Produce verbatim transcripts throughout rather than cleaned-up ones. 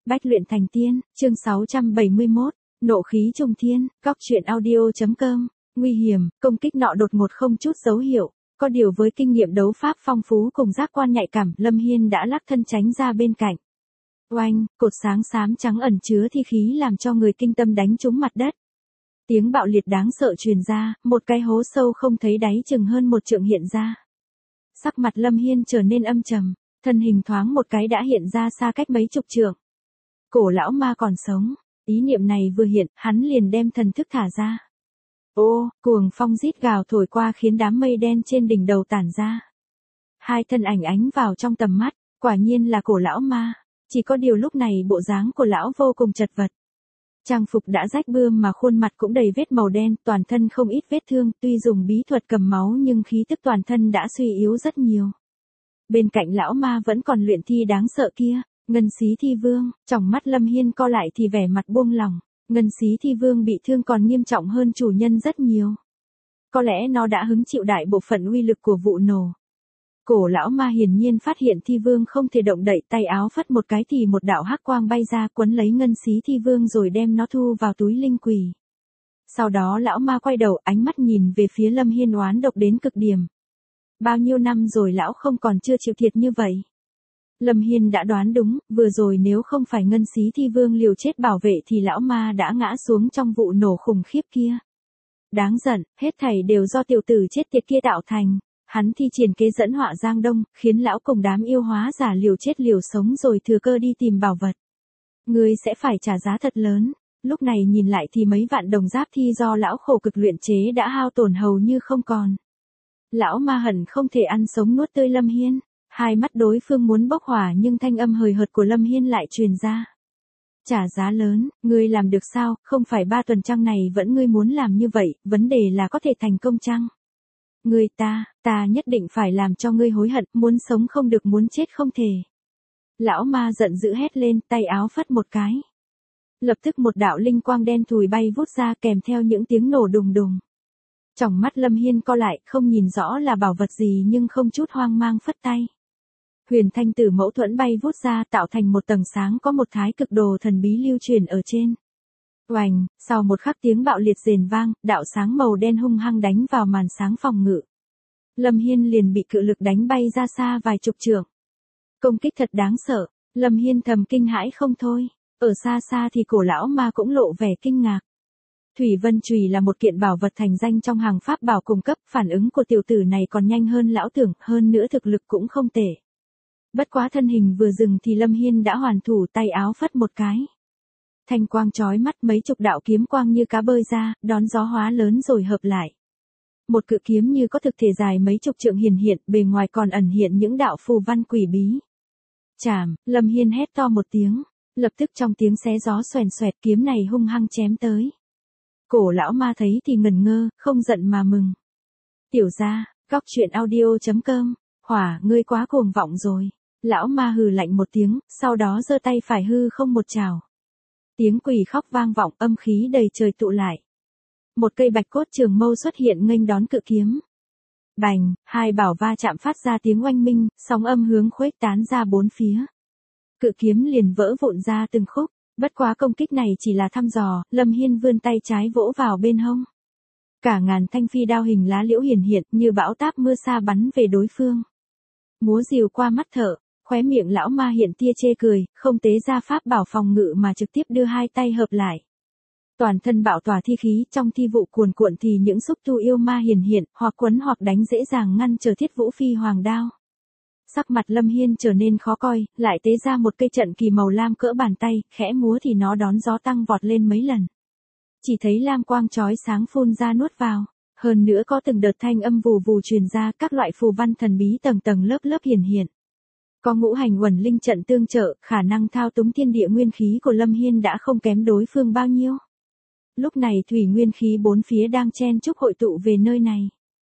Bách luyện thành tiên, chương sáu trăm bảy mươi mốt, nộ khí trùng thiên, góc truyện audio.com, nguy hiểm, công kích nọ đột ngột không chút dấu hiệu, có điều với kinh nghiệm đấu pháp phong phú cùng giác quan nhạy cảm, Lâm Hiên đã lắc thân tránh ra bên cạnh. Oanh, cột sáng xám trắng ẩn chứa thi khí làm cho người kinh tâm đánh trúng mặt đất. Tiếng bạo liệt đáng sợ truyền ra, một cái hố sâu không thấy đáy chừng hơn một trượng hiện ra. Sắc mặt Lâm Hiên trở nên âm trầm, thân hình thoáng một cái đã hiện ra xa cách mấy chục trượng. Cổ lão ma còn sống, ý niệm này vừa hiện, hắn liền đem thần thức thả ra. Ô, cuồng phong rít gào thổi qua khiến đám mây đen trên đỉnh đầu tản ra. Hai thân ảnh ánh vào trong tầm mắt, quả nhiên là cổ lão ma, chỉ có điều lúc này bộ dáng của lão vô cùng chật vật. Trang phục đã rách bươm mà khuôn mặt cũng đầy vết màu đen, toàn thân không ít vết thương, tuy dùng bí thuật cầm máu nhưng khí tức toàn thân đã suy yếu rất nhiều. Bên cạnh lão ma vẫn còn luyện thi đáng sợ kia, Ngân Xí Thi Vương, trong mắt Lâm Hiên co lại thì vẻ mặt buông lỏng, Ngân Xí Thi Vương bị thương còn nghiêm trọng hơn chủ nhân rất nhiều. Có lẽ nó đã hứng chịu đại bộ phận uy lực của vụ nổ. Cổ lão ma hiển nhiên phát hiện Thi Vương không thể động đậy, tay áo phất một cái thì một đạo hắc quang bay ra quấn lấy Ngân Xí Thi Vương rồi đem nó thu vào túi linh quỷ. Sau đó lão ma quay đầu, ánh mắt nhìn về phía Lâm Hiên oán độc đến cực điểm. Bao nhiêu năm rồi lão không còn chưa chịu thiệt như vậy. Lâm Hiên đã đoán đúng, vừa rồi nếu không phải Ngân Xí Thi Vương liều chết bảo vệ thì lão ma đã ngã xuống trong vụ nổ khủng khiếp kia. Đáng giận, hết thảy đều do tiểu tử chết tiệt kia tạo thành. Hắn thi triển kế dẫn họa Giang Đông, khiến lão cùng đám yêu hóa giả liều chết liều sống rồi thừa cơ đi tìm bảo vật. Ngươi sẽ phải trả giá thật lớn. Lúc này nhìn lại thì mấy vạn đồng giáp thi do lão khổ cực luyện chế đã hao tổn hầu như không còn. Lão ma hận không thể ăn sống nuốt tươi Lâm Hiên. Hai mắt đối phương muốn bốc hỏa nhưng thanh âm hời hợt của Lâm Hiên lại truyền ra. Trả giá lớn, ngươi làm được sao, không phải ba tuần trăng này vẫn ngươi muốn làm như vậy, vấn đề là có thể thành công chăng? Ngươi ta, ta nhất định phải làm cho ngươi hối hận, muốn sống không được muốn chết không thể. Lão ma giận dữ hét lên, tay áo phất một cái. Lập tức một đạo linh quang đen thùi bay vút ra kèm theo những tiếng nổ đùng đùng. Trong mắt Lâm Hiên co lại, không nhìn rõ là bảo vật gì nhưng không chút hoang mang phất tay. Huyền thanh tử mẫu thuẫn bay vút ra tạo thành một tầng sáng có một thái cực đồ thần bí lưu truyền ở trên. Oành, sau một khắc tiếng bạo liệt rền vang, đạo sáng màu đen hung hăng đánh vào màn sáng phòng ngự. Lâm Hiên liền bị cự lực đánh bay ra xa vài chục trượng. Công kích thật đáng sợ, Lâm Hiên thầm kinh hãi không thôi, ở xa xa thì cổ lão ma cũng lộ vẻ kinh ngạc. Thủy Vân Chùy là một kiện bảo vật thành danh trong hàng pháp bảo cung cấp, phản ứng của tiểu tử này còn nhanh hơn lão tưởng, hơn nữa thực lực cũng không tệ. Bất quá thân hình vừa dừng thì Lâm Hiên đã hoàn thủ, tay áo phất một cái. Thanh quang chói mắt, mấy chục đạo kiếm quang như cá bơi ra, đón gió hóa lớn rồi hợp lại. Một cự kiếm như có thực thể dài mấy chục trượng hiển hiện, bề ngoài còn ẩn hiện những đạo phù văn quỷ bí. Chảm, Lâm Hiên hét to một tiếng, lập tức trong tiếng xé gió xoèn xoẹt kiếm này hung hăng chém tới. Cổ lão ma thấy thì ngẩn ngơ, không giận mà mừng. Tiểu gia, góc truyện audio.com, hỏa, ngươi quá cuồng vọng rồi. Lão ma hừ lạnh một tiếng, sau đó giơ tay phải hư không một trào. Tiếng quỷ khóc vang vọng, âm khí đầy trời tụ lại. Một cây bạch cốt trường mâu xuất hiện nghênh đón cự kiếm. Bành, hai bảo va chạm phát ra tiếng oanh minh, sóng âm hướng khuếch tán ra bốn phía. Cự kiếm liền vỡ vụn ra từng khúc, bất quá công kích này chỉ là thăm dò, Lâm Hiên vươn tay trái vỗ vào bên hông. Cả ngàn thanh phi đao hình lá liễu hiển hiện như bão táp mưa sa bắn về đối phương. Múa rìu qua mắt thợ, khóe miệng lão ma hiện tia chê cười, không tế ra pháp bảo phòng ngự mà trực tiếp đưa hai tay hợp lại. Toàn thân bạo tỏa thi khí, trong thi vụ cuồn cuộn thì những xúc tu yêu ma hiển hiện, hoặc quấn hoặc đánh dễ dàng ngăn trở Thiết Vũ Phi Hoàng đao. Sắc mặt Lâm Hiên trở nên khó coi, lại tế ra một cây trận kỳ màu lam cỡ bàn tay, khẽ múa thì nó đón gió tăng vọt lên mấy lần. Chỉ thấy lam quang chói sáng phun ra nuốt vào, hơn nữa có từng đợt thanh âm vù vù truyền ra, các loại phù văn thần bí tầng tầng lớp lớp hiển hiện. Có ngũ hành uẩn linh trận tương trợ, khả năng thao túng thiên địa nguyên khí của Lâm Hiên đã không kém đối phương bao nhiêu. Lúc này thủy nguyên khí bốn phía đang chen chúc hội tụ về nơi này.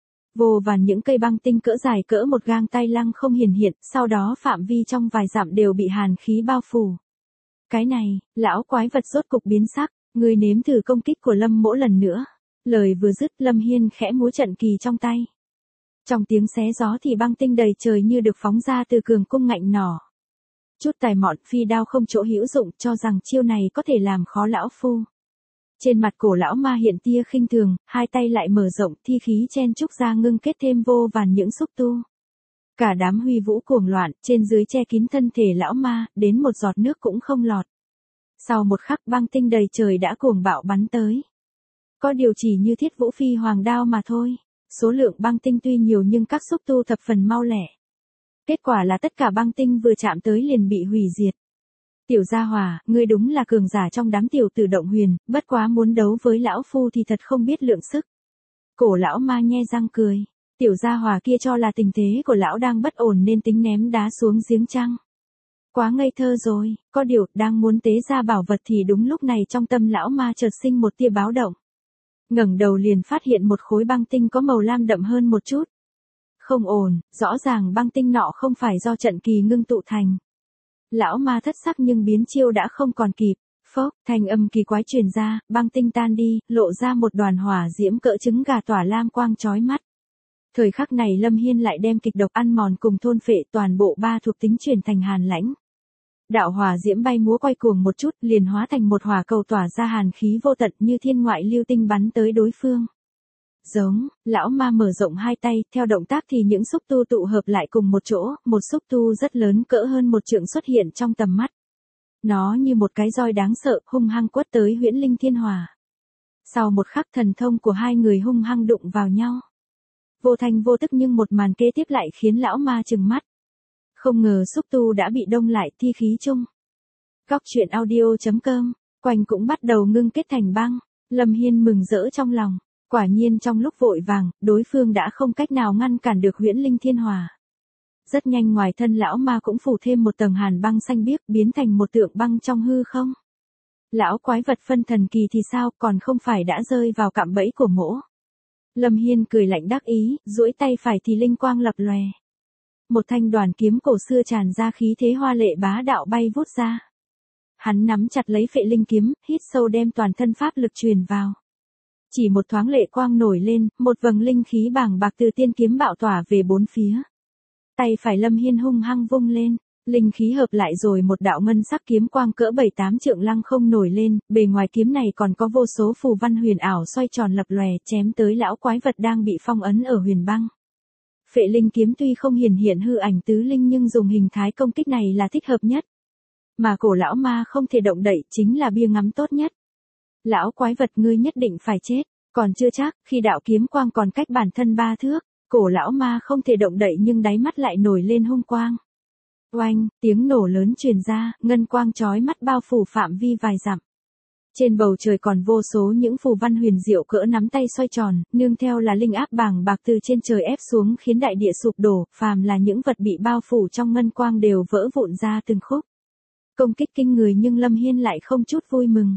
Vô vàn những cây băng tinh cỡ dài cỡ một gang tay lăng không hiển hiện, sau đó phạm vi trong vài dặm đều bị hàn khí bao phủ. Cái này, lão quái vật rốt cục biến sắc, người nếm thử công kích của Lâm Mỗ lần nữa. Lời vừa dứt, Lâm Hiên khẽ múa trận kỳ trong tay. Trong tiếng xé gió thì băng tinh đầy trời như được phóng ra từ cường cung ngạnh nỏ. Chút tài mọn phi đao không chỗ hữu dụng, cho rằng chiêu này có thể làm khó lão phu. Trên mặt cổ lão ma hiện tia khinh thường, hai tay lại mở rộng, thi khí chen chúc ra ngưng kết thêm vô vàn những xúc tu. Cả đám huy vũ cuồng loạn, trên dưới che kín thân thể lão ma, đến một giọt nước cũng không lọt. Sau một khắc băng tinh đầy trời đã cuồng bạo bắn tới. Có điều chỉ như thiết vũ phi hoàng đao mà thôi. Số lượng băng tinh tuy nhiều nhưng các xúc tu thập phần mau lẻ. Kết quả là tất cả băng tinh vừa chạm tới liền bị hủy diệt. Tiểu gia hỏa, ngươi đúng là cường giả trong đám tiểu tử động huyền, bất quá muốn đấu với lão phu thì thật không biết lượng sức. Cổ lão ma nhe răng cười. Tiểu gia hỏa kia cho là tình thế của lão đang bất ổn nên tính ném đá xuống giếng chăng. Quá ngây thơ rồi, có điều, đang muốn tế ra bảo vật thì đúng lúc này trong tâm lão ma chợt sinh một tia báo động. Ngẩng đầu liền phát hiện một khối băng tinh có màu lam đậm hơn một chút. Không ổn, rõ ràng băng tinh nọ không phải do trận kỳ ngưng tụ thành. Lão ma thất sắc nhưng biến chiêu đã không còn kịp. Phốc, thanh âm kỳ quái truyền ra, băng tinh tan đi, lộ ra một đoàn hỏa diễm cỡ trứng gà tỏa lam quang chói mắt. Thời khắc này Lâm Hiên lại đem kịch độc ăn mòn cùng thôn phệ toàn bộ ba thuộc tính chuyển thành hàn lãnh. Đạo hỏa diễm bay múa quay cuồng một chút liền hóa thành một hỏa cầu tỏa ra hàn khí vô tận như thiên ngoại lưu tinh bắn tới đối phương. Giống, lão ma mở rộng hai tay, theo động tác thì những xúc tu tụ hợp lại cùng một chỗ, một xúc tu rất lớn cỡ hơn một trượng xuất hiện trong tầm mắt. Nó như một cái roi đáng sợ, hung hăng quất tới Huyễn Linh Thiên Hỏa. Sau một khắc thần thông của hai người hung hăng đụng vào nhau. Vô thanh vô tức nhưng một màn kế tiếp lại khiến lão ma trừng mắt. Không ngờ xúc tu đã bị đông lại thi khí chung. Góc truyện audio chấm com, quanh cũng bắt đầu ngưng kết thành băng. Lâm Hiên mừng rỡ trong lòng. Quả nhiên trong lúc vội vàng, đối phương đã không cách nào ngăn cản được Huyễn Linh Thiên Hỏa. Rất nhanh ngoài thân lão ma cũng phủ thêm một tầng hàn băng xanh biếc biến thành một tượng băng trong hư không. Lão quái vật phân thần kỳ thì sao, còn không phải đã rơi vào cạm bẫy của mỗ. Lâm Hiên cười lạnh đắc ý, duỗi tay phải thì linh quang lập lòe. Một thanh đoàn kiếm cổ xưa tràn ra khí thế hoa lệ bá đạo bay vút ra. Hắn nắm chặt lấy phệ linh kiếm, hít sâu đem toàn thân pháp lực truyền vào. Chỉ một thoáng lệ quang nổi lên, một vầng linh khí bàng bạc từ tiên kiếm bạo tỏa về bốn phía. Tay phải Lâm Hiên hung hăng vung lên, linh khí hợp lại rồi một đạo ngân sắc kiếm quang cỡ bảy tám trượng lăng không nổi lên, bề ngoài kiếm này còn có vô số phù văn huyền ảo xoay tròn lập lòe chém tới lão quái vật đang bị phong ấn ở huyền băng. Phệ linh kiếm tuy không hiển hiện hư ảnh tứ linh nhưng dùng hình thái công kích này là thích hợp nhất. Mà cổ lão ma không thể động đậy chính là bia ngắm tốt nhất. Lão quái vật ngươi nhất định phải chết, còn chưa chắc, khi đạo kiếm quang còn cách bản thân ba thước, cổ lão ma không thể động đậy nhưng đáy mắt lại nổi lên hung quang. Oanh, tiếng nổ lớn truyền ra, ngân quang chói mắt bao phủ phạm vi vài dặm. Trên bầu trời còn vô số những phù văn huyền diệu cỡ nắm tay xoay tròn, nương theo là linh áp bàng bạc từ trên trời ép xuống khiến đại địa sụp đổ, phàm là những vật bị bao phủ trong ngân quang đều vỡ vụn ra từng khúc. Công kích kinh người nhưng Lâm Hiên lại không chút vui mừng.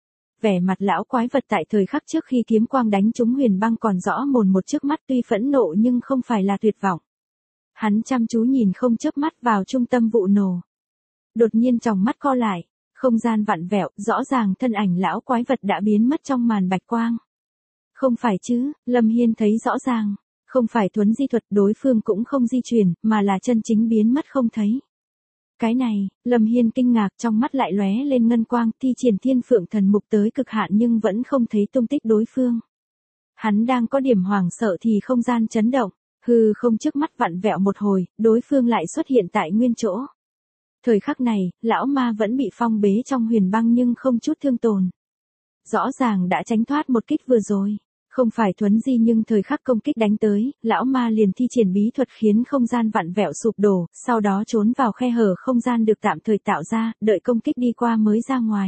Vẻ mặt lão quái vật tại thời khắc trước khi kiếm quang đánh trúng huyền băng còn rõ mồn một trước mắt tuy phẫn nộ nhưng không phải là tuyệt vọng. Hắn chăm chú nhìn không chớp mắt vào trung tâm vụ nổ. Đột nhiên tròng mắt co lại, không gian vặn vẹo, rõ ràng thân ảnh lão quái vật đã biến mất trong màn bạch quang. Không phải chứ, Lâm Hiên thấy rõ ràng, không phải thuấn di thuật đối phương cũng không di chuyển, mà là chân chính biến mất không thấy. Cái này, Lâm Hiên kinh ngạc trong mắt lại lóe lên ngân quang thi triển thiên phượng thần mục tới cực hạn nhưng vẫn không thấy tung tích đối phương. Hắn đang có điểm hoảng sợ thì không gian chấn động, hư không trước mắt vặn vẹo một hồi, đối phương lại xuất hiện tại nguyên chỗ. Thời khắc này, lão ma vẫn bị phong bế trong huyền băng nhưng không chút thương tổn. Rõ ràng đã tránh thoát một kích vừa rồi. Không phải thuấn di nhưng thời khắc công kích đánh tới, lão ma liền thi triển bí thuật khiến không gian vặn vẹo sụp đổ, sau đó trốn vào khe hở không gian được tạm thời tạo ra, đợi công kích đi qua mới ra ngoài.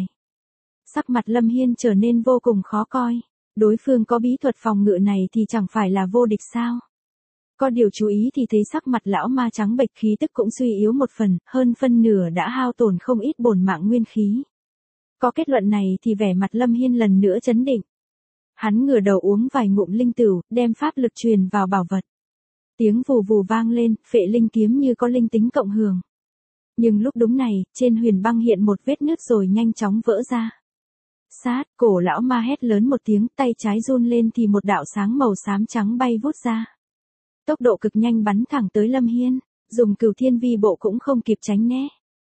Sắc mặt Lâm Hiên trở nên vô cùng khó coi. Đối phương có bí thuật phòng ngự này thì chẳng phải là vô địch sao? Có điều chú ý thì thấy sắc mặt lão ma trắng bệch khí tức cũng suy yếu một phần, hơn phân nửa đã hao tổn không ít bổn mạng nguyên khí. Có kết luận này thì vẻ mặt Lâm Hiên lần nữa chấn định. Hắn ngửa đầu uống vài ngụm linh tửu, đem pháp lực truyền vào bảo vật. Tiếng vù vù vang lên, phệ linh kiếm như có linh tính cộng hưởng. Nhưng lúc đúng này, trên huyền băng hiện một vết nứt rồi nhanh chóng vỡ ra. Sát, cổ lão ma hét lớn một tiếng, tay trái run lên thì một đạo sáng màu xám trắng bay vút ra. Tốc độ cực nhanh bắn thẳng tới Lâm Hiên, dùng cửu thiên vi bộ cũng không kịp tránh né.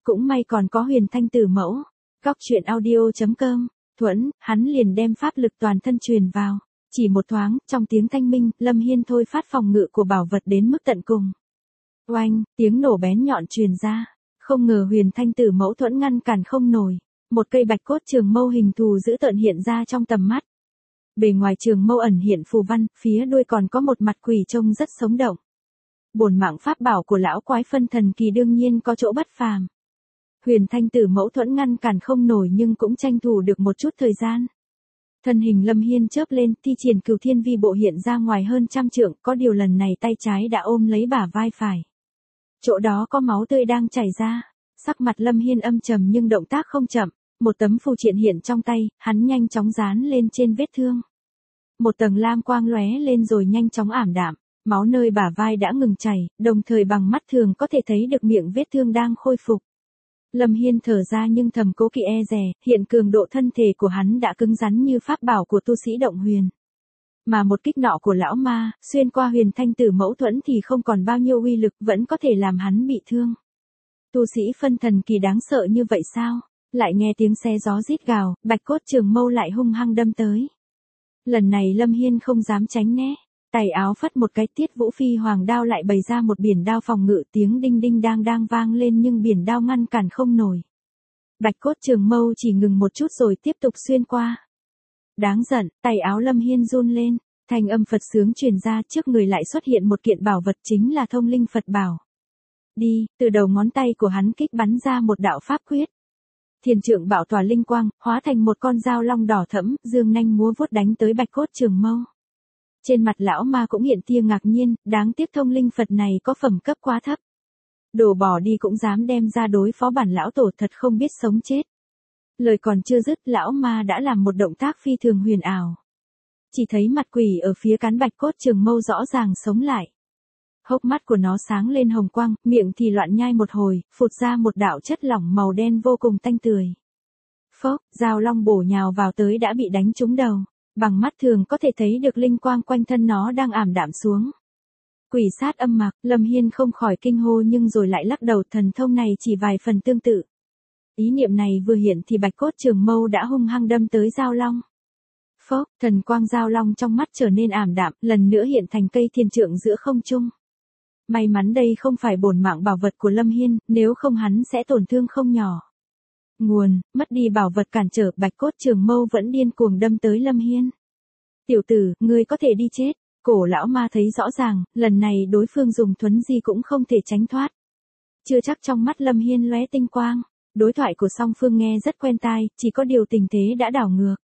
cũng may còn có Huyền Thanh Tử mẫu. Góc truyện audio.com, thuẫn, hắn liền đem pháp lực toàn thân truyền vào. Chỉ một thoáng, trong tiếng thanh minh, Lâm Hiên thôi phát phòng ngự của bảo vật đến mức tận cùng. Oanh, tiếng nổ bén nhọn truyền ra. Không ngờ Huyền Thanh Tử mẫu thuẫn ngăn cản không nổi. Một cây bạch cốt trường mâu hình thù dữ tợn hiện ra trong tầm mắt. Bề ngoài trường mâu ẩn hiện phù văn, phía đuôi còn có một mặt quỷ trông rất sống động. Bổn mạng pháp bảo của lão quái phân thần kỳ đương nhiên có chỗ bất phàm. Huyền Thanh Tử mẫu thuẫn ngăn cản không nổi nhưng cũng tranh thủ được một chút thời gian. Thân hình Lâm Hiên chớp lên, thi triển Cửu Thiên Vi bộ hiện ra ngoài hơn trăm trượng, có điều lần này tay trái đã ôm lấy bả vai phải. Chỗ đó có máu tươi đang chảy ra. Sắc mặt Lâm Hiên âm trầm nhưng động tác không chậm, một tấm phù triện hiện trong tay, hắn nhanh chóng dán lên trên vết thương. Một tầng lam quang lóe lên rồi nhanh chóng ảm đạm, máu nơi bả vai đã ngừng chảy, đồng thời bằng mắt thường có thể thấy được miệng vết thương đang khôi phục. Lâm Hiên thở ra nhưng thầm cố kỵ e dè, hiện cường độ thân thể của hắn đã cứng rắn như pháp bảo của tu sĩ động huyền. Mà một kích nọ của lão ma, xuyên qua Huyền Thanh Tử mẫu thuẫn thì không còn bao nhiêu uy lực, vẫn có thể làm hắn bị thương. Tu sĩ phân thần kỳ đáng sợ như vậy sao? Lại nghe tiếng xe gió rít gào, bạch cốt trường mâu lại hung hăng đâm tới. Lần này Lâm Hiên không dám tránh né, tay áo phất một cái, Tiết Vũ Phi Hoàng đao lại bày ra một biển đao phòng ngự, tiếng đinh đinh đang đang vang lên nhưng biển đao ngăn cản không nổi. Bạch cốt trường mâu chỉ ngừng một chút rồi tiếp tục xuyên qua. Đáng giận, tay áo Lâm Hiên run lên, thanh âm Phật sướng truyền ra, trước người lại xuất hiện một kiện bảo vật, chính là Thông Linh Phật Bảo. Đi, từ đầu ngón tay của hắn kích bắn ra một đạo pháp quyết. Thiền trượng bảo tỏa linh quang, hóa thành một con dao long đỏ thẫm, dương nanh múa vuốt đánh tới bạch cốt trường mâu. Trên mặt lão ma cũng hiện tia ngạc nhiên, đáng tiếc Thông Linh Phật này có phẩm cấp quá thấp. Đồ bỏ đi cũng dám đem ra đối phó bản lão tổ, thật không biết sống chết. Lời còn chưa dứt, lão ma đã làm một động tác phi thường huyền ảo. Chỉ thấy mặt quỷ ở phía cán bạch cốt trường mâu rõ ràng sống lại. Hốc mắt của nó sáng lên hồng quang, miệng thì loạn nhai một hồi, phụt ra một đạo chất lỏng màu đen vô cùng tanh tưởi. Phốc, dao long bổ nhào vào tới đã bị đánh trúng đầu. Bằng mắt thường có thể thấy được linh quang quanh thân nó đang ảm đạm xuống. Quỷ sát âm mạc, Lâm Hiên không khỏi kinh hô nhưng rồi lại lắc đầu, thần thông này chỉ vài phần tương tự. Ý niệm này vừa hiện thì bạch cốt trường mâu đã hung hăng đâm tới dao long. Phốc, thần quang dao long trong mắt trở nên ảm đạm, lần nữa hiện thành cây thiên trượng giữa không trung. May mắn đây không phải bổn mạng bảo vật của Lâm Hiên, nếu không hắn sẽ tổn thương không nhỏ. Nguồn, mất đi bảo vật cản trở, bạch cốt trường mâu vẫn điên cuồng đâm tới Lâm Hiên. Tiểu tử, ngươi có thể đi chết. Cổ lão ma thấy rõ ràng, lần này đối phương dùng thuấn di cũng không thể tránh thoát. Chưa chắc trong mắt Lâm Hiên lóe tinh quang. Đối thoại của song phương nghe rất quen tai, chỉ có điều tình thế đã đảo ngược.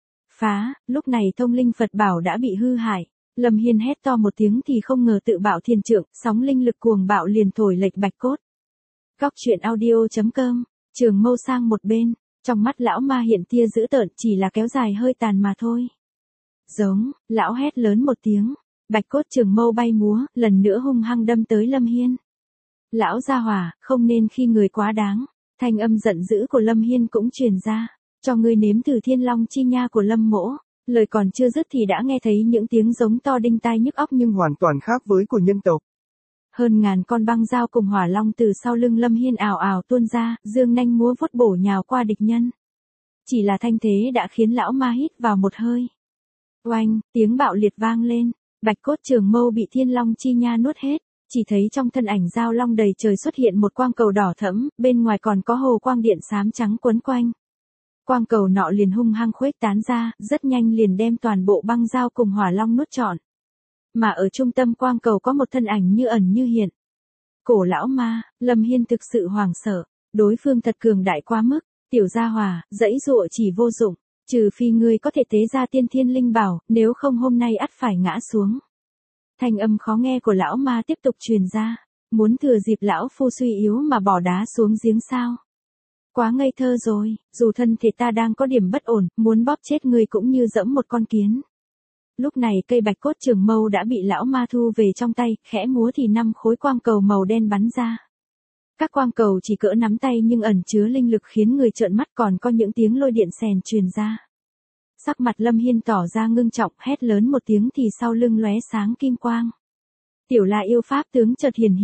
Phá, lúc này Thông Linh Phật Bảo đã bị hư hại. Lâm Hiên hét to một tiếng thì không ngờ tự bạo thiên trượng, sóng linh lực cuồng bạo liền thổi lệch bạch cốt. Góc truyện audio.com, trường mâu sang một bên, trong mắt lão ma hiện tia dữ tợn, chỉ là kéo dài hơi tàn mà thôi. Giống, lão hét lớn một tiếng, bạch cốt trường mâu bay múa, lần nữa hung hăng đâm tới Lâm Hiên. Lão gia hỏa, không nên khi người quá đáng, thanh âm giận dữ của Lâm Hiên cũng truyền ra, cho ngươi nếm thử thiên long chi nha của Lâm mỗ. Lời còn chưa dứt thì đã nghe thấy những tiếng giống to đinh tai nhức óc nhưng hoàn toàn khác với của nhân tộc. Hơn ngàn con băng dao cùng hỏa long từ sau lưng Lâm Hiên ào ào tuôn ra, dương nanh múa vuốt bổ nhào qua địch nhân. Chỉ là thanh thế đã khiến lão ma hít vào một hơi. Oanh, tiếng bạo liệt vang lên, bạch cốt trường mâu bị thiên long chi nha nuốt hết, chỉ thấy trong thân ảnh dao long đầy trời xuất hiện một quang cầu đỏ thẫm, bên ngoài còn có hồ quang điện xám trắng quấn quanh. Quang cầu nọ liền hung hăng khuếch tán ra, rất nhanh liền đem toàn bộ băng dao cùng hỏa long nuốt trọn. Mà ở trung tâm quang cầu có một thân ảnh như ẩn như hiện. Cổ lão ma, Lâm Hiên thực sự hoảng sợ, đối phương thật cường đại quá mức, tiểu gia hòa, dãy dụa chỉ vô dụng, trừ phi ngươi có thể tế ra tiên thiên linh bảo, nếu không hôm nay ắt phải ngã xuống. Thanh âm khó nghe của lão ma tiếp tục truyền ra, muốn thừa dịp lão phu suy yếu mà bỏ đá xuống giếng sao. Quá ngây thơ rồi, dù thân thể ta đang có điểm bất ổn, muốn bóp chết ngươi cũng như dẫm một con kiến. Lúc này cây bạch cốt trường mâu đã bị lão ma thu về trong tay, khẽ múa thì năm khối quang cầu màu đen bắn ra. Các quang cầu chỉ cỡ nắm tay nhưng ẩn chứa linh lực khiến người trợn mắt, còn có những tiếng lôi điện xèn truyền ra. Sắc mặt Lâm Hiên tỏ ra ngưng trọng, hét lớn một tiếng thì sau lưng lóe sáng kim quang. Tiểu La yêu pháp tướng chợt hiển hiện,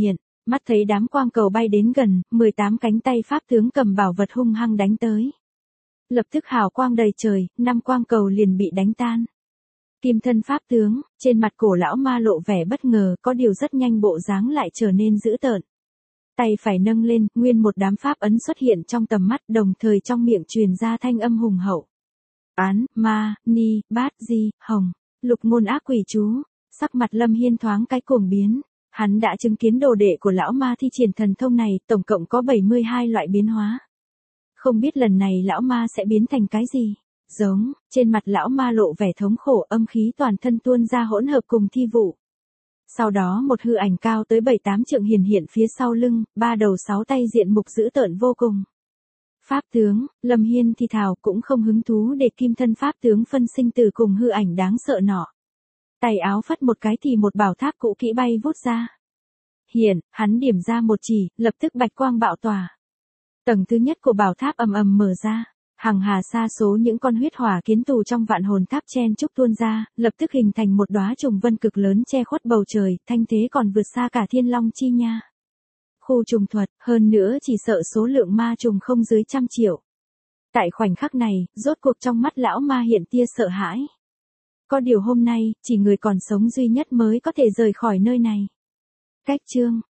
Mắt thấy đám quang cầu bay đến gần, mười tám cánh tay pháp tướng cầm bảo vật hung hăng đánh tới. Lập tức hào quang đầy trời, năm quang cầu liền bị đánh tan. Kim thân pháp tướng, trên mặt cổ lão ma lộ vẻ bất ngờ, có điều rất nhanh bộ dáng lại trở nên dữ tợn. Tay phải nâng lên, nguyên một đám pháp ấn xuất hiện trong tầm mắt, đồng thời trong miệng truyền ra thanh âm hùng hậu. Án, ma, ni, bát, di, hồng, lục ngôn ác quỷ chú. Sắc mặt Lâm Hiên thoáng cái cuồng biến. Hắn đã chứng kiến đồ đệ của lão ma thi triển thần thông này, tổng cộng có bảy mươi hai loại biến hóa. Không biết lần này lão ma sẽ biến thành cái gì? Giống, trên mặt lão ma lộ vẻ thống khổ, âm khí toàn thân tuôn ra hỗn hợp cùng thi vụ. Sau đó một hư ảnh cao tới bảy tám trượng hiển hiện phía sau lưng, ba đầu sáu tay diện mục dữ tợn vô cùng. Pháp tướng, Lâm Hiên thì thào cũng không hứng thú để kim thân pháp tướng phân sinh từ cùng hư ảnh đáng sợ nọ. Tay áo phất một cái thì một bảo tháp cũ kỹ bay vút ra. Hiện, hắn điểm ra một chỉ, lập tức bạch quang bạo tỏa. Tầng thứ nhất của bảo tháp ầm ầm mở ra, hằng hà sa số những con huyết hỏa kiến tù trong vạn hồn tháp chen chúc tuôn ra, lập tức hình thành một đóa trùng vân cực lớn che khuất bầu trời, thanh thế còn vượt xa cả thiên long chi nha. Khu trùng thuật, hơn nữa chỉ sợ số lượng ma trùng không dưới trăm triệu. Tại khoảnh khắc này, rốt cuộc trong mắt lão ma hiện tia sợ hãi. Có điều hôm nay, chỉ người còn sống duy nhất mới có thể rời khỏi nơi này. Cách chương